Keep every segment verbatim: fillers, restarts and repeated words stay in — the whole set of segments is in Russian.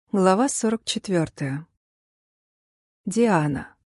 Глава сорок четвёртая. Диана.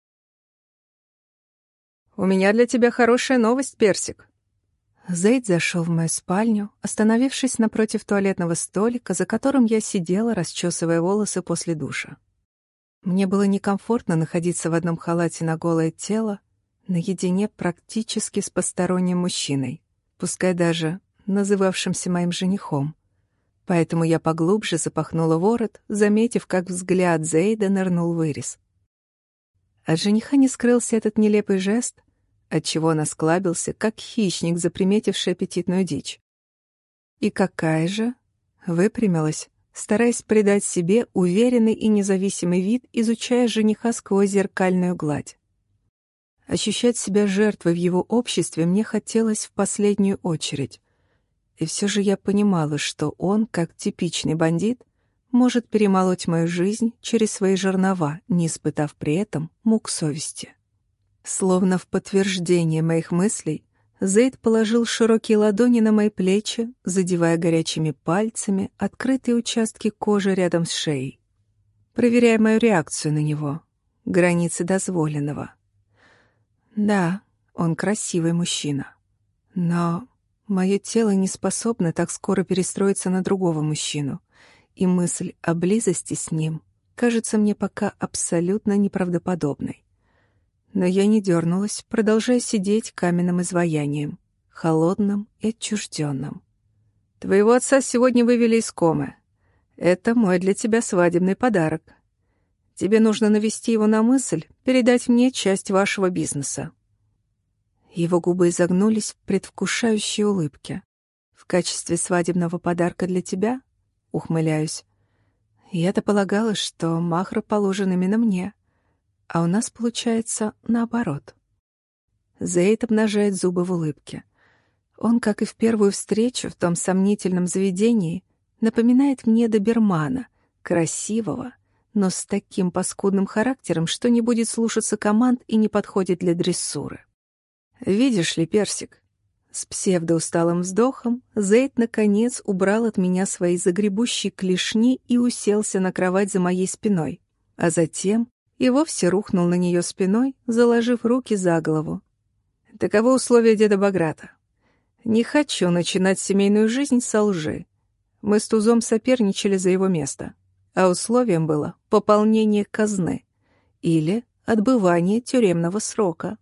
«У меня для тебя хорошая новость, Персик». Зейд зашел в мою спальню, остановившись напротив туалетного столика, за которым я сидела, расчесывая волосы после душа. Мне было некомфортно находиться в одном халате на голое тело, наедине практически с посторонним мужчиной, пускай даже называвшимся моим женихом. Поэтому я поглубже запахнула ворот, заметив, как взгляд Зейда нырнул в вырез. От жениха не скрылся этот нелепый жест, отчего он осклабился, как хищник, заприметивший аппетитную дичь. И какая же? Выпрямилась, стараясь придать себе уверенный и независимый вид, изучая жениха сквозь зеркальную гладь. Ощущать себя жертвой в его обществе мне хотелось в последнюю очередь. И все же я понимала, что он, как типичный бандит, может перемолоть мою жизнь через свои жернова, не испытав при этом мук совести. Словно в подтверждение моих мыслей, Зейд положил широкие ладони на мои плечи, задевая горячими пальцами открытые участки кожи рядом с шеей, проверяя мою реакцию на него, границы дозволенного. Да, он красивый мужчина, но мое тело не способно так скоро перестроиться на другого мужчину, и мысль о близости с ним кажется мне пока абсолютно неправдоподобной. Но я не дернулась, продолжая сидеть каменным изваянием, холодным и отчужденным. «Твоего отца сегодня вывели из комы. Это мой для тебя свадебный подарок. Тебе нужно навести его на мысль передать мне часть вашего бизнеса». Его губы изогнулись в предвкушающей улыбке. «В качестве свадебного подарка для тебя?» — ухмыляюсь. Я-то полагала, что махр положен именно мне, а у нас получается наоборот. Зейд обнажает зубы в улыбке. Он, как и в первую встречу в том сомнительном заведении, напоминает мне добермана, красивого, но с таким паскудным характером, что не будет слушаться команд и не подходит для дрессуры. «Видишь ли, Персик?» С псевдоусталым вздохом Зейд, наконец, убрал от меня свои загребущие клешни и уселся на кровать за моей спиной, а затем и вовсе рухнул на нее спиной, заложив руки за голову. «Таково условие деда Баграта. Не хочу начинать семейную жизнь со лжи. Мы с Тузом соперничали за его место, а условием было пополнение казны или отбывание тюремного срока».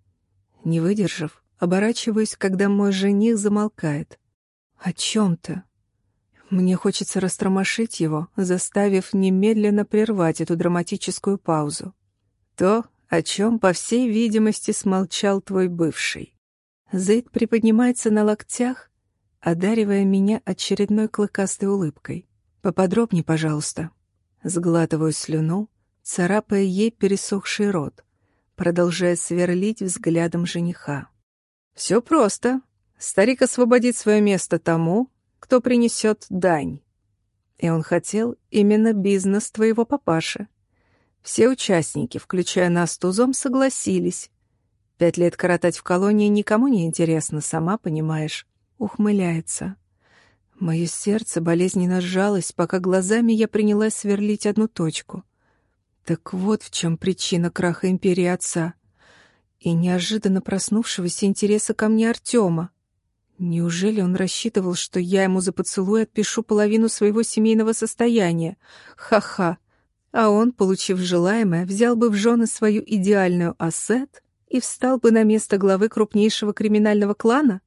Не выдержав, оборачиваюсь, когда мой жених замолкает. «О чем ты?» Мне хочется растормошить его, заставив немедленно прервать эту драматическую паузу. «То, о чем, по всей видимости, смолчал твой бывший». Зейд приподнимается на локтях, одаривая меня очередной клыкастой улыбкой. «Поподробней, пожалуйста». Сглатываю слюну, царапая ей пересохший рот, продолжая сверлить взглядом жениха. «Все просто. Старик освободит свое место тому, кто принесет дань. И он хотел именно бизнес твоего папаши. Все участники, включая нас с Тузом, согласились. Пять лет коротать в колонии никому не интересно, сама понимаешь». Ухмыляется. Мое сердце болезненно сжалось, пока глазами я принялась сверлить одну точку. Так вот в чем причина краха империи отца и неожиданно проснувшегося интереса ко мне Артема. Неужели он рассчитывал, что я ему за поцелуй отпишу половину своего семейного состояния? Ха-ха. А он, получив желаемое, взял бы в жены свою идеальную Асет и встал бы на место главы крупнейшего криминального клана?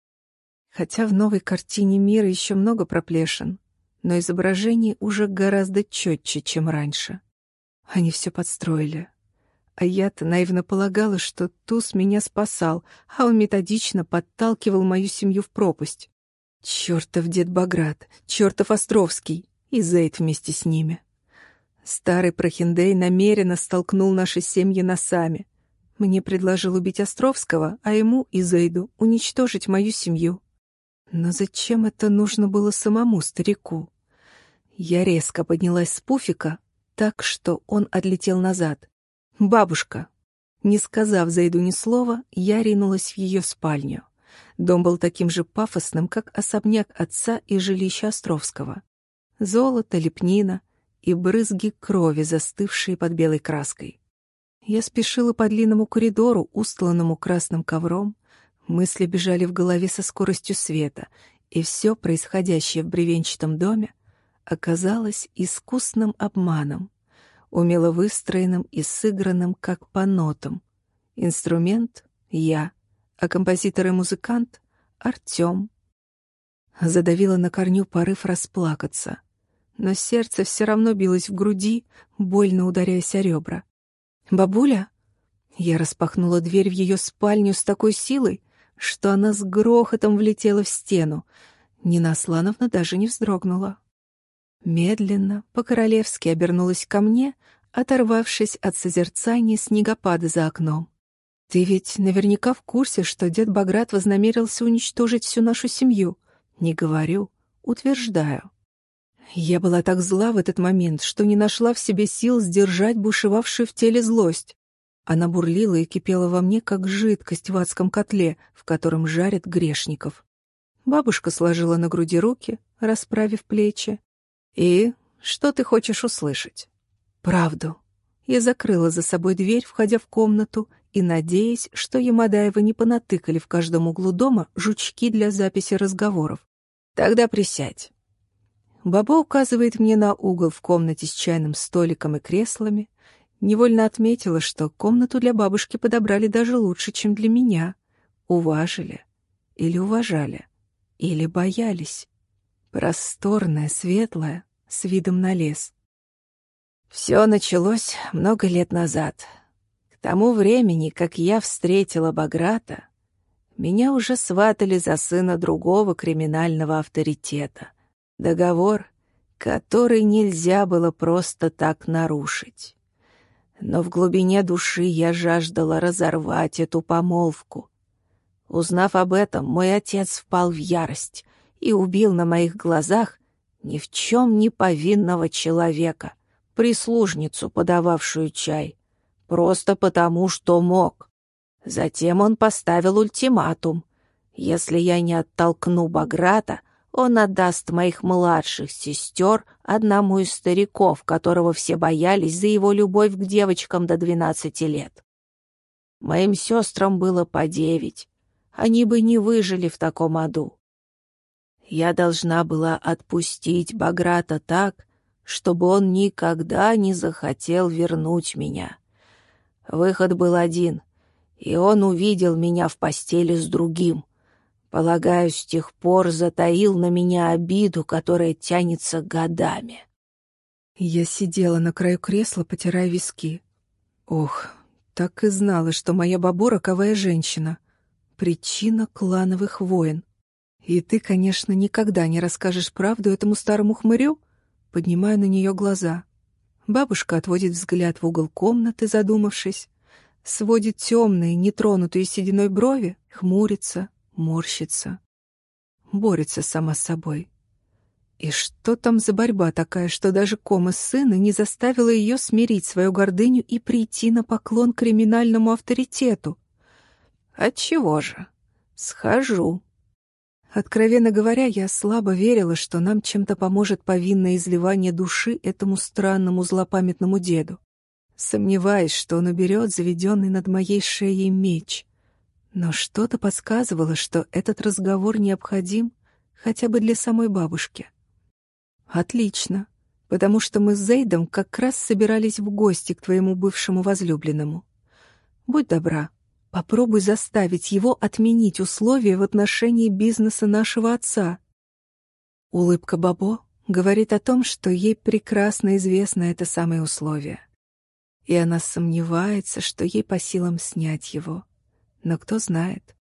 Хотя в новой картине мира еще много проплешин, но изображение уже гораздо четче, чем раньше. Они все подстроили. А я-то наивно полагала, что Туз меня спасал, а он методично подталкивал мою семью в пропасть. Чёртов дед Баграт, чёртов Островский и Зейд вместе с ними. Старый прохиндей намеренно столкнул наши семьи носами. Мне предложил убить Островского, а ему и Зейду уничтожить мою семью. Но зачем это нужно было самому старику? Я резко поднялась с пуфика, так что он отлетел назад. «Бабушка!» Не сказав Зейду ни слова, я ринулась в ее спальню. Дом был таким же пафосным, как особняк отца и жилище Островского. Золото, лепнина, и брызги крови, застывшие под белой краской. Я спешила по длинному коридору, устланному красным ковром. Мысли бежали в голове со скоростью света, и все происходящее в бревенчатом доме оказалось искусным обманом, умело выстроенным и сыгранным как по нотам. Инструмент — я, а композитор и музыкант — Артём. Задавила на корню порыв расплакаться, но сердце все равно билось в груди, больно ударяясь о ребра. «Бабуля?» Я распахнула дверь в ее спальню с такой силой, что она с грохотом влетела в стену. Нина Аслановна даже не вздрогнула. Медленно, по-королевски обернулась ко мне, оторвавшись от созерцания снегопада за окном. «Ты ведь наверняка в курсе, что дед Баграт вознамерился уничтожить всю нашу семью. Не говорю, утверждаю». Я была так зла в этот момент, что не нашла в себе сил сдержать бушевавшую в теле злость. Она бурлила и кипела во мне, как жидкость в адском котле, в котором жарят грешников. Бабушка сложила на груди руки, расправив плечи. «И что ты хочешь услышать?» «Правду». Я закрыла за собой дверь, входя в комнату, и надеясь, что Ямадаева не понатыкали в каждом углу дома жучки для записи разговоров. «Тогда присядь». Баба указывает мне на угол в комнате с чайным столиком и креслами. Невольно отметила, что комнату для бабушки подобрали даже лучше, чем для меня. Уважили. Или уважали. Или боялись. Просторная, светлая, с видом на лес. Все началось много лет назад. К тому времени, как я встретила Баграта, меня уже сватали за сына другого криминального авторитета. Договор, который нельзя было просто так нарушить. Но в глубине души я жаждала разорвать эту помолвку. Узнав об этом, мой отец впал в ярость и убил на моих глазах ни в чем не повинного человека, прислужницу, подававшую чай, просто потому, что мог. Затем он поставил ультиматум. Если я не оттолкну Баграта, он отдаст моих младших сестер одному из стариков, которого все боялись за его любовь к девочкам до двенадцати лет. Моим сестрам было по девять. Они бы не выжили в таком аду. Я должна была отпустить Баграта так, чтобы он никогда не захотел вернуть меня. Выход был один, и он увидел меня в постели с другим. Полагаю, с тех пор затаил на меня обиду, которая тянется годами. Я сидела на краю кресла, потирая виски. Ох, так и знала, что моя бабу — роковая женщина. Причина клановых войн. И ты, конечно, никогда не расскажешь правду этому старому хмырю? Поднимаю на нее глаза. Бабушка отводит взгляд в угол комнаты, задумавшись, сводит темные, нетронутые сединой брови, хмурится, морщится, борется сама с собой. И что там за борьба такая, что даже кома сына не заставила ее смирить свою гордыню и прийти на поклон криминальному авторитету? Отчего же? Схожу. Откровенно говоря, я слабо верила, что нам чем-то поможет повинное изливание души этому странному злопамятному деду. Сомневаюсь, что он уберет заведенный над моей шеей меч. Но что-то подсказывало, что этот разговор необходим хотя бы для самой бабушки. Отлично, потому что мы с Зейдом как раз собирались в гости к твоему бывшему возлюбленному. Будь добра, попробуй заставить его отменить условия в отношении бизнеса нашего отца. Улыбка Бабо говорит о том, что ей прекрасно известно это самое условие. И она сомневается, что ей по силам снять его. Но кто знает,